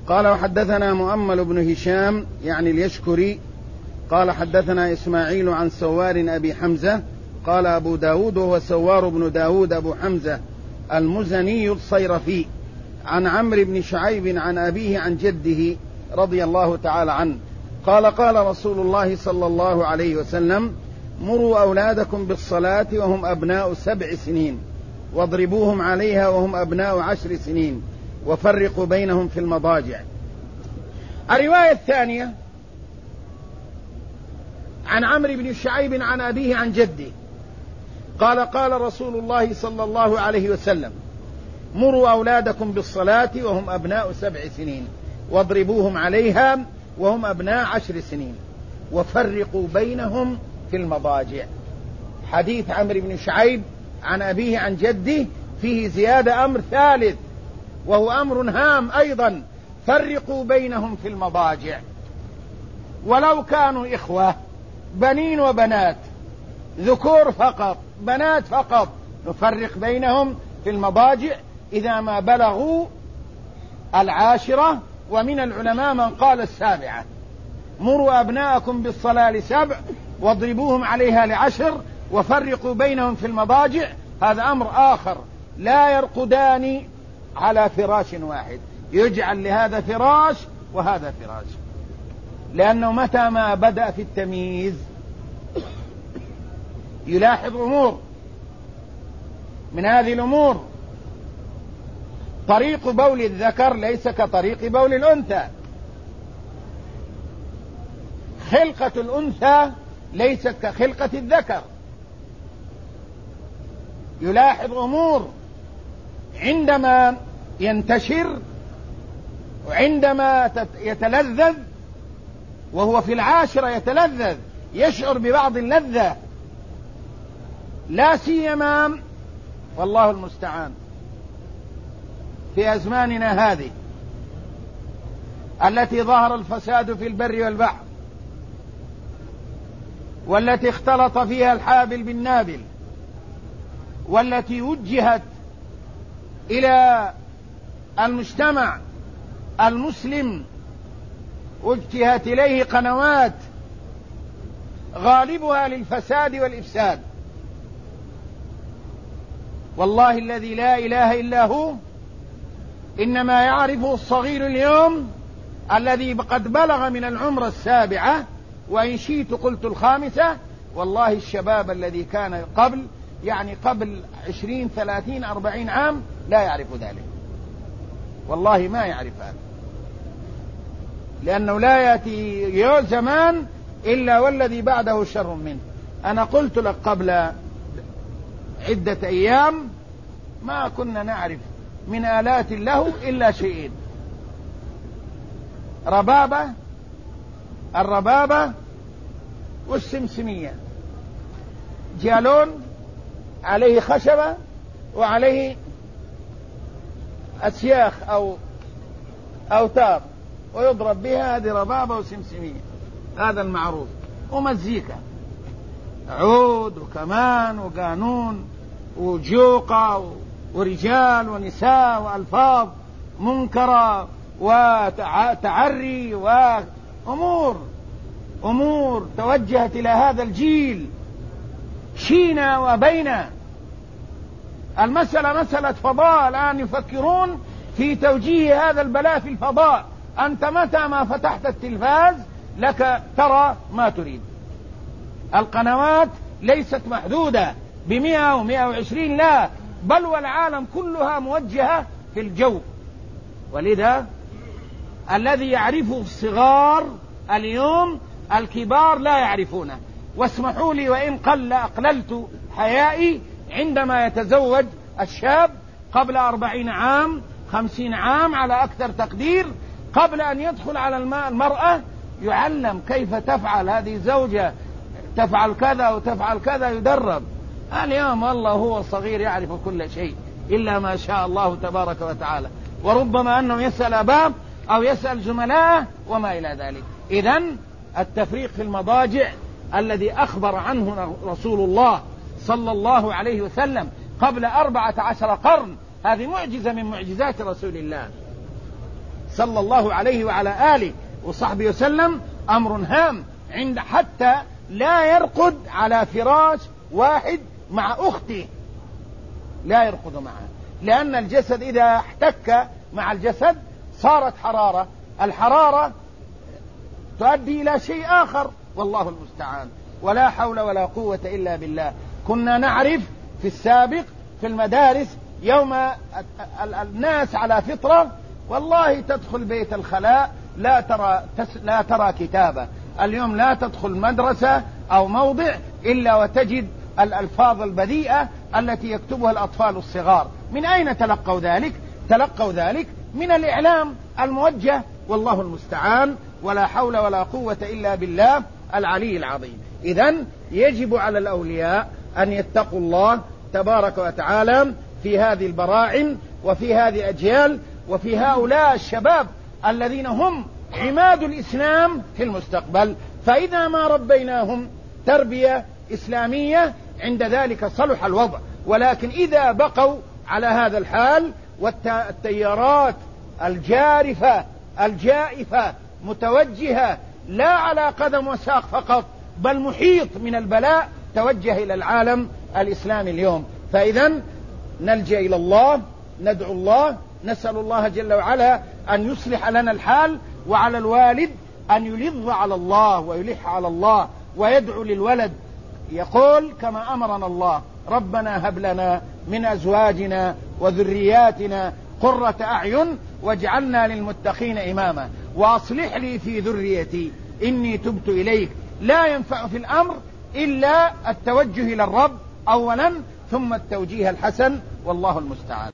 قال وحدثنا مؤمل بن هشام يعني اليشكري قال حدثنا إسماعيل عن سوار أبي حمزة قال أبو داود وهو سوار بن داود أبو حمزة المزني الصيرفي عن عمرو بن شعيب عن أبيه عن جده رضي الله تعالى عنه قال قال رسول الله صلى الله عليه وسلم مروا أولادكم بالصلاة وهم أبناء 7 سنين واضربوهم عليها وهم أبناء 10 سنين وفرقوا بينهم في المضاجع. الرواية الثانية عن عمرو بن شعيب عن أبيه عن جده قال قال رسول الله صلى الله عليه وسلم مروا أولادكم بالصلاة وهم أبناء 7 سنين واضربوهم عليها وهم أبناء 10 سنين وفرقوا بينهم في المضاجع. حديث عمرو بن شعيب عن أبيه عن جده فيه زيادة أمر ثالث وهو أمر هام أيضا، فرقوا بينهم في المضاجع. ولو كانوا إخوة بنين وبنات ذكور فقط بنات فقط نفرق بينهم في المضاجع إذا ما بلغوا 10. ومن العلماء من قال 7. مروا أبناءكم بالصلاة 7 واضربوهم عليها 10 وفرقوا بينهم في المضاجع. هذا أمر آخر، لا يرقدان على فراش واحد، يجعل لهذا فراش وهذا فراش، لأنه متى ما بدأ في التمييز يلاحظ أمور. من هذه الأمور طريق بول الذكر ليس كطريق بول الأنثى، خلقة الأنثى ليست كخلقة الذكر. يلاحظ أمور عندما ينتشر وعندما يتلذذ، وهو في 10 يتلذذ يشعر ببعض اللذة، لا سيما والله المستعان في أزماننا هذه التي ظهر الفساد في البر والبحر، والتي اختلط فيها الحابل بالنابل، والتي وجهت إلى المجتمع المسلم، وجهت إليه قنوات غالبها للفساد والإفساد. والله الذي لا إله إلا هو إنما يعرفه الصغير اليوم الذي قد بلغ من العمر 7، وإن شئت قلت 5. والله الشباب الذي كان قبل يعني قبل 20 30 40 عام لا يعرف ذلك، والله ما يعرف هذا، لأنه لا يأتي زمان إلا والذي بعده شر منه. أنا قلت لك قبل عدة أيام ما كنا نعرف من آلات له إلا شيئين: الربابة والسمسمية، جالون عليه خشبة وعليه أسياخ أو أوتار ويضرب بها، هذه ربابة وسمسمية، هذا المعروف. ومزيكا، عود وكمان وقانون وجوقة ورجال ونساء وألفاظ منكرة وتعري وأمور توجهت إلى هذا الجيل شينا وبينا. المسألة مسألة فضاء، الآن يفكرون في توجيه هذا البلاء في الفضاء. أنت متى ما فتحت التلفاز لك ترى ما تريد. القنوات ليست محدودة ب100 و120، لا، بل والعالم كلها موجهة في الجو. ولذا الذي يعرفه الصغار اليوم الكبار لا يعرفونه. واسمحوا لي وإن أقللت حيائي، عندما يتزوج الشاب قبل 40 عام 50 عام على أكثر تقدير، قبل أن يدخل على المرأة يعلم كيف تفعل هذه الزوجة، تفعل كذا وتفعل كذا، يدرب. اليوم والله هو صغير يعرف كل شيء إلا ما شاء الله تبارك وتعالى، وربما أنه يسأل أباه أو يسأل زملائه وما إلى ذلك. إذن التفريق في المضاجع الذي أخبر عنه رسول الله صلى الله عليه وسلم قبل 14 قرن، هذه معجزة من معجزات رسول الله صلى الله عليه وعلى آله وصحبه وسلم أمر هام، عند حتى لا يرقد على فراش واحد مع أخته، لا يرقد معها، لأن الجسد إذا احتك مع الجسد صارت حرارة، الحرارة تؤدي إلى شيء آخر، والله المستعان. ولا حول ولا قوة إلا بالله. كنا نعرف في السابق في المدارس يوم الناس على فطرة، والله تدخل بيت الخلاء لا ترى كتابة. اليوم لا تدخل مدرسة أو موضع إلا وتجد الألفاظ البذيئة التي يكتبها الأطفال الصغار. من أين تلقوا ذلك؟ تلقوا ذلك من الإعلام الموجه، والله المستعان. ولا حول ولا قوة إلا بالله العلي العظيم. إذن يجب على الأولياء أن يتقوا الله تبارك وتعالى في هذه البراعم وفي هذه الأجيال وفي هؤلاء الشباب الذين هم عماد الإسلام في المستقبل. فإذا ما ربيناهم تربية إسلامية عند ذلك صلح الوضع، ولكن إذا بقوا على هذا الحال والتيارات الجارفة الجائفة متوجهة لا على قدم وساق فقط بل محيط من البلاء توجه إلى العالم الإسلامي اليوم، فإذا نلجأ إلى الله، ندعو الله، نسأل الله جل وعلا أن يصلح لنا الحال، وعلى الوالد أن يلظ على الله ويلح على الله ويدعو للولد، يقول كما أمرنا الله: ربنا هب لنا من أزواجنا وذرياتنا قرة أعين واجعلنا للمتقين إماما وأصلح لي في ذريتي إني تبت إليك. لا ينفع في الأمر إلا التوجه إلى الرب أولا ثم التوجيه الحسن، والله المستعان.